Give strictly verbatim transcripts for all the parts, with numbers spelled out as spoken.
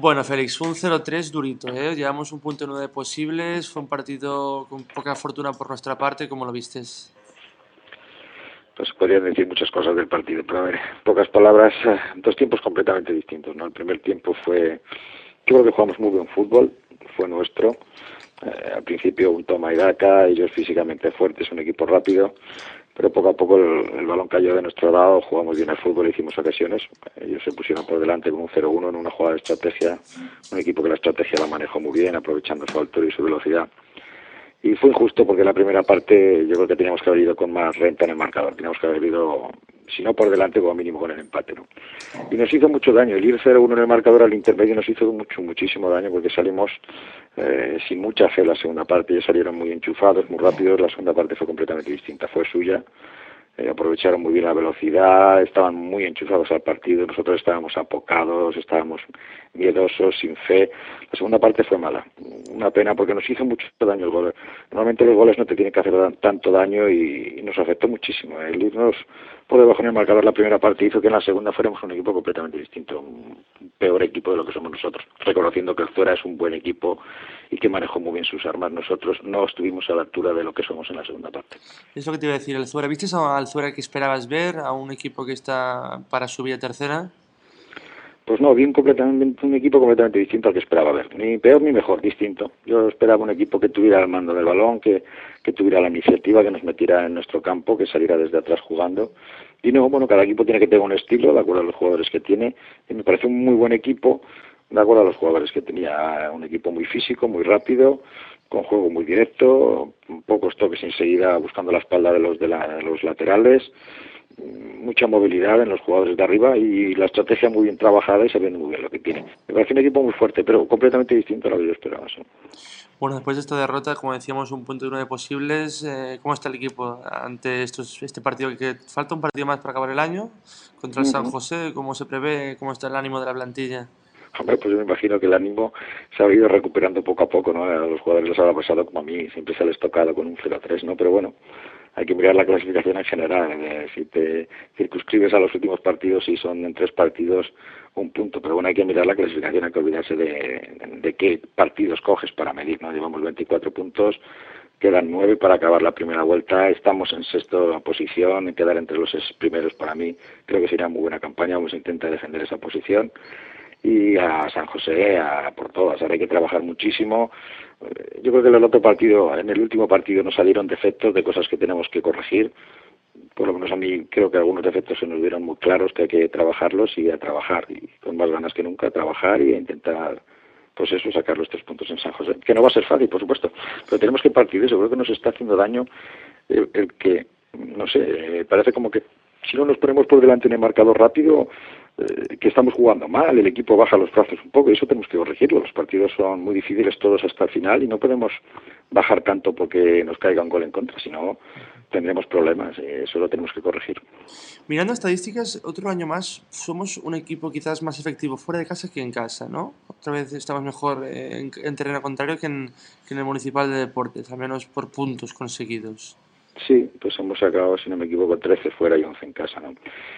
Bueno, Félix, fue un cero tres durito, ¿eh? Llevamos un punto nueve posibles, fue un partido con poca fortuna por nuestra parte, ¿cómo lo vistes? Pues podrían decir muchas cosas del partido, pero a ver, en pocas palabras, eh, dos tiempos completamente distintos, ¿no? El primer tiempo fue, yo creo que jugamos muy buen fútbol, fue nuestro. Eh, al principio un toma y daca, ellos físicamente fuertes, un equipo rápido, pero poco a poco el, el balón cayó de nuestro lado, jugamos bien al fútbol, hicimos ocasiones, ellos se pusieron por delante con un cero uno en una jugada de estrategia, un equipo que la estrategia la manejó muy bien, aprovechando su altura y su velocidad. Y fue injusto porque la primera parte yo creo que teníamos que haber ido con más renta en el marcador, teníamos que haber ido, si no por delante, como mínimo con el empate, ¿no? Y nos hizo mucho daño, el ir cero uno en el marcador al intermedio nos hizo mucho, muchísimo daño porque salimos eh, sin mucha fe la segunda parte, ellos salieron muy enchufados, muy rápidos, la segunda parte fue completamente distinta, fue suya. Eh, aprovecharon muy bien la velocidad, estaban muy enchufados al partido, nosotros estábamos apocados, estábamos miedosos, sin fe. La segunda parte fue mala, una pena porque nos hizo mucho daño el gol. Normalmente los goles no te tienen que hacer tanto daño y, y nos afectó muchísimo. El irnos por debajo en el marcador la primera parte hizo que en la segunda fuéramos un equipo completamente distinto, un peor equipo de lo que somos nosotros, reconociendo que el Zuera es un buen equipo y que manejó muy bien sus armas. Nosotros no estuvimos a la altura de lo que somos en la segunda parte. Es lo que te iba a decir, el Zuera. ¿Viste al Zuera que esperabas ver? ¿A un equipo que está para subir a tercera? Pues no, vi un, completamente, un equipo completamente distinto al que esperaba ver. Ni peor ni mejor, distinto. Yo esperaba un equipo que tuviera el mando del balón, que, que tuviera la iniciativa, que nos metiera en nuestro campo, que saliera desde atrás jugando. Y no, bueno, cada equipo tiene que tener un estilo, de acuerdo a los jugadores que tiene. Y me parece un muy buen equipo, de acuerdo a los jugadores que tenía. Un equipo muy físico, muy rápido, con juego muy directo, pocos toques enseguida buscando la espalda de los, de, la, de los laterales, mucha movilidad en los jugadores de arriba y la estrategia muy bien trabajada y sabiendo muy bien lo que tiene. Me parece un equipo muy fuerte, pero completamente distinto a lo que yo esperaba. ¿Sí? Bueno, después de esta derrota, como decíamos, un punto de nueve posibles, eh, ¿cómo está el equipo ante estos, este partido? Que falta un partido más para acabar el año contra el San Uh-huh. José. ¿Cómo se prevé? ¿Cómo está el ánimo de la plantilla? Hombre, pues yo me imagino que el ánimo se ha ido recuperando poco a poco, ¿no? A los jugadores les ha pasado como a mí, siempre se les tocado con un cero tres, ¿no? Pero bueno, hay que mirar la clasificación en general. Eh, si te circunscribes a los últimos partidos, si son en tres partidos, un punto. Pero bueno, hay que mirar la clasificación, hay que olvidarse de, de qué partidos coges para medir, ¿no? Llevamos veinticuatro puntos, quedan nueve para acabar la primera vuelta, estamos en sexta posición, en quedar entre los seis primeros para mí creo que sería muy buena campaña, vamos a intentar defender esa posición. Y a San José a por todas. Ahora hay que trabajar muchísimo. Yo creo que en el otro partido, en el último partido nos salieron defectos de cosas que tenemos que corregir. Por lo menos a mí creo que algunos defectos se nos vieron muy claros que hay que trabajarlos y a trabajar y con más ganas que nunca a trabajar y a intentar pues eso, sacar los tres puntos en San José, que no va a ser fácil, por supuesto, pero tenemos que partir de eso. Creo que nos está haciendo daño el, el que, no sé, parece como que si no nos ponemos por delante en el marcador rápido, eh, que estamos jugando mal, el equipo baja los brazos un poco y eso tenemos que corregirlo. Los partidos son muy difíciles todos hasta el final y no podemos bajar tanto porque nos caiga un gol en contra, sino tendremos problemas, eh, eso lo tenemos que corregir. Mirando estadísticas, otro año más somos un equipo quizás más efectivo fuera de casa que en casa, ¿no? Otra vez estamos mejor eh, en, en terreno contrario que en, que en el Municipal de Deportes, al menos por puntos conseguidos. Sí, pues hemos sacado, si no me equivoco, trece fuera y once en casa, ¿no?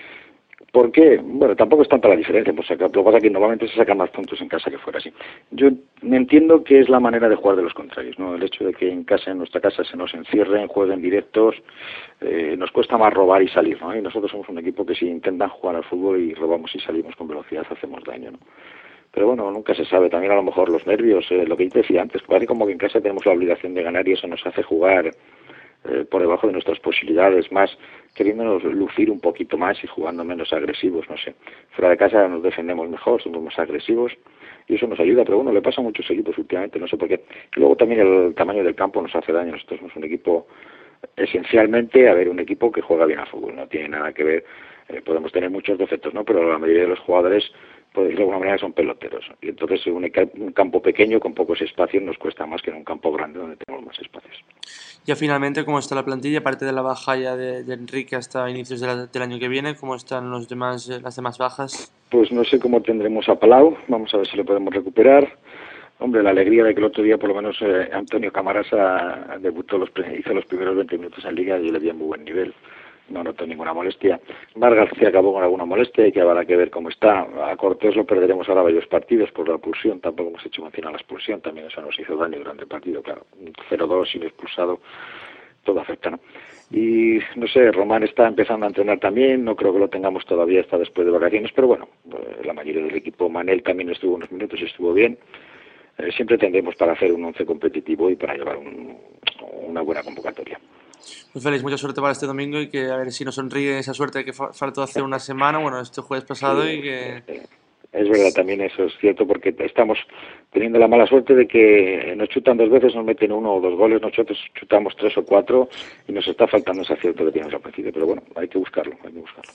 ¿Por qué? Bueno, tampoco es tanta la diferencia, pues sacar, lo que pasa es que normalmente se sacan más puntos en casa que fuera, sí. Yo entiendo que es la manera de jugar de los contrarios, ¿no? El hecho de que en casa, en nuestra casa, se nos encierren, jueguen directos, eh, nos cuesta más robar y salir, ¿no? Y nosotros somos un equipo que si intentan jugar al fútbol y robamos y salimos con velocidad, hacemos daño, ¿no? Pero bueno, nunca se sabe, también a lo mejor los nervios, eh, lo que yo decía antes, parece como que en casa tenemos la obligación de ganar y eso nos hace jugar Eh, por debajo de nuestras posibilidades, más queriéndonos lucir un poquito más y jugando menos agresivos, no sé. Fuera de casa nos defendemos mejor, somos más agresivos y eso nos ayuda, pero bueno, le pasa a muchos equipos últimamente, no sé por qué. Y luego también el tamaño del campo nos hace daño, nosotros somos un equipo esencialmente, a ver, un equipo que juega bien al fútbol, no tiene nada que ver, eh, podemos tener muchos defectos, ¿no? Pero la mayoría de los jugadores, por decirlo de alguna manera, son peloteros. Y entonces un, un campo pequeño con pocos espacios nos cuesta más que en un campo grande donde tenemos más espacios. Ya finalmente, ¿cómo está la plantilla? Aparte de la baja ya de, de Enrique hasta inicios de la, del año que viene, ¿cómo están los demás, las demás bajas? Pues no sé cómo tendremos a Palau, vamos a ver si lo podemos recuperar. Hombre, la alegría de que el otro día por lo menos eh, Antonio Camarasa debutó, los, hizo los primeros veinte minutos en Liga y le dio muy buen nivel. no noto ninguna molestia. Mar García acabó con alguna molestia y que habrá que ver cómo está. A Cortés lo perderemos ahora varios partidos por la expulsión, tampoco hemos hecho mención a la expulsión, también eso nos hizo daño durante el partido, claro. cero dos y lo expulsado, todo afecta, ¿no? Y no sé, Román está empezando a entrenar también, no creo que lo tengamos todavía hasta después de vacaciones, pero bueno, la mayoría del equipo, Manel también estuvo unos minutos y estuvo bien. Eh, siempre tendremos para hacer un once competitivo y para llevar un, una buena convocatoria. Pues Félix, mucha suerte para este domingo y que a ver si nos sonríe esa suerte que fa faltó hace una semana, bueno, este jueves pasado, Sí, y que... es verdad, también eso es cierto, porque estamos teniendo la mala suerte de que nos chutan dos veces, nos meten uno o dos goles, nosotros chutamos tres o cuatro y nos está faltando ese acierto que teníamos al principio, pero bueno, hay que buscarlo, hay que buscarlo.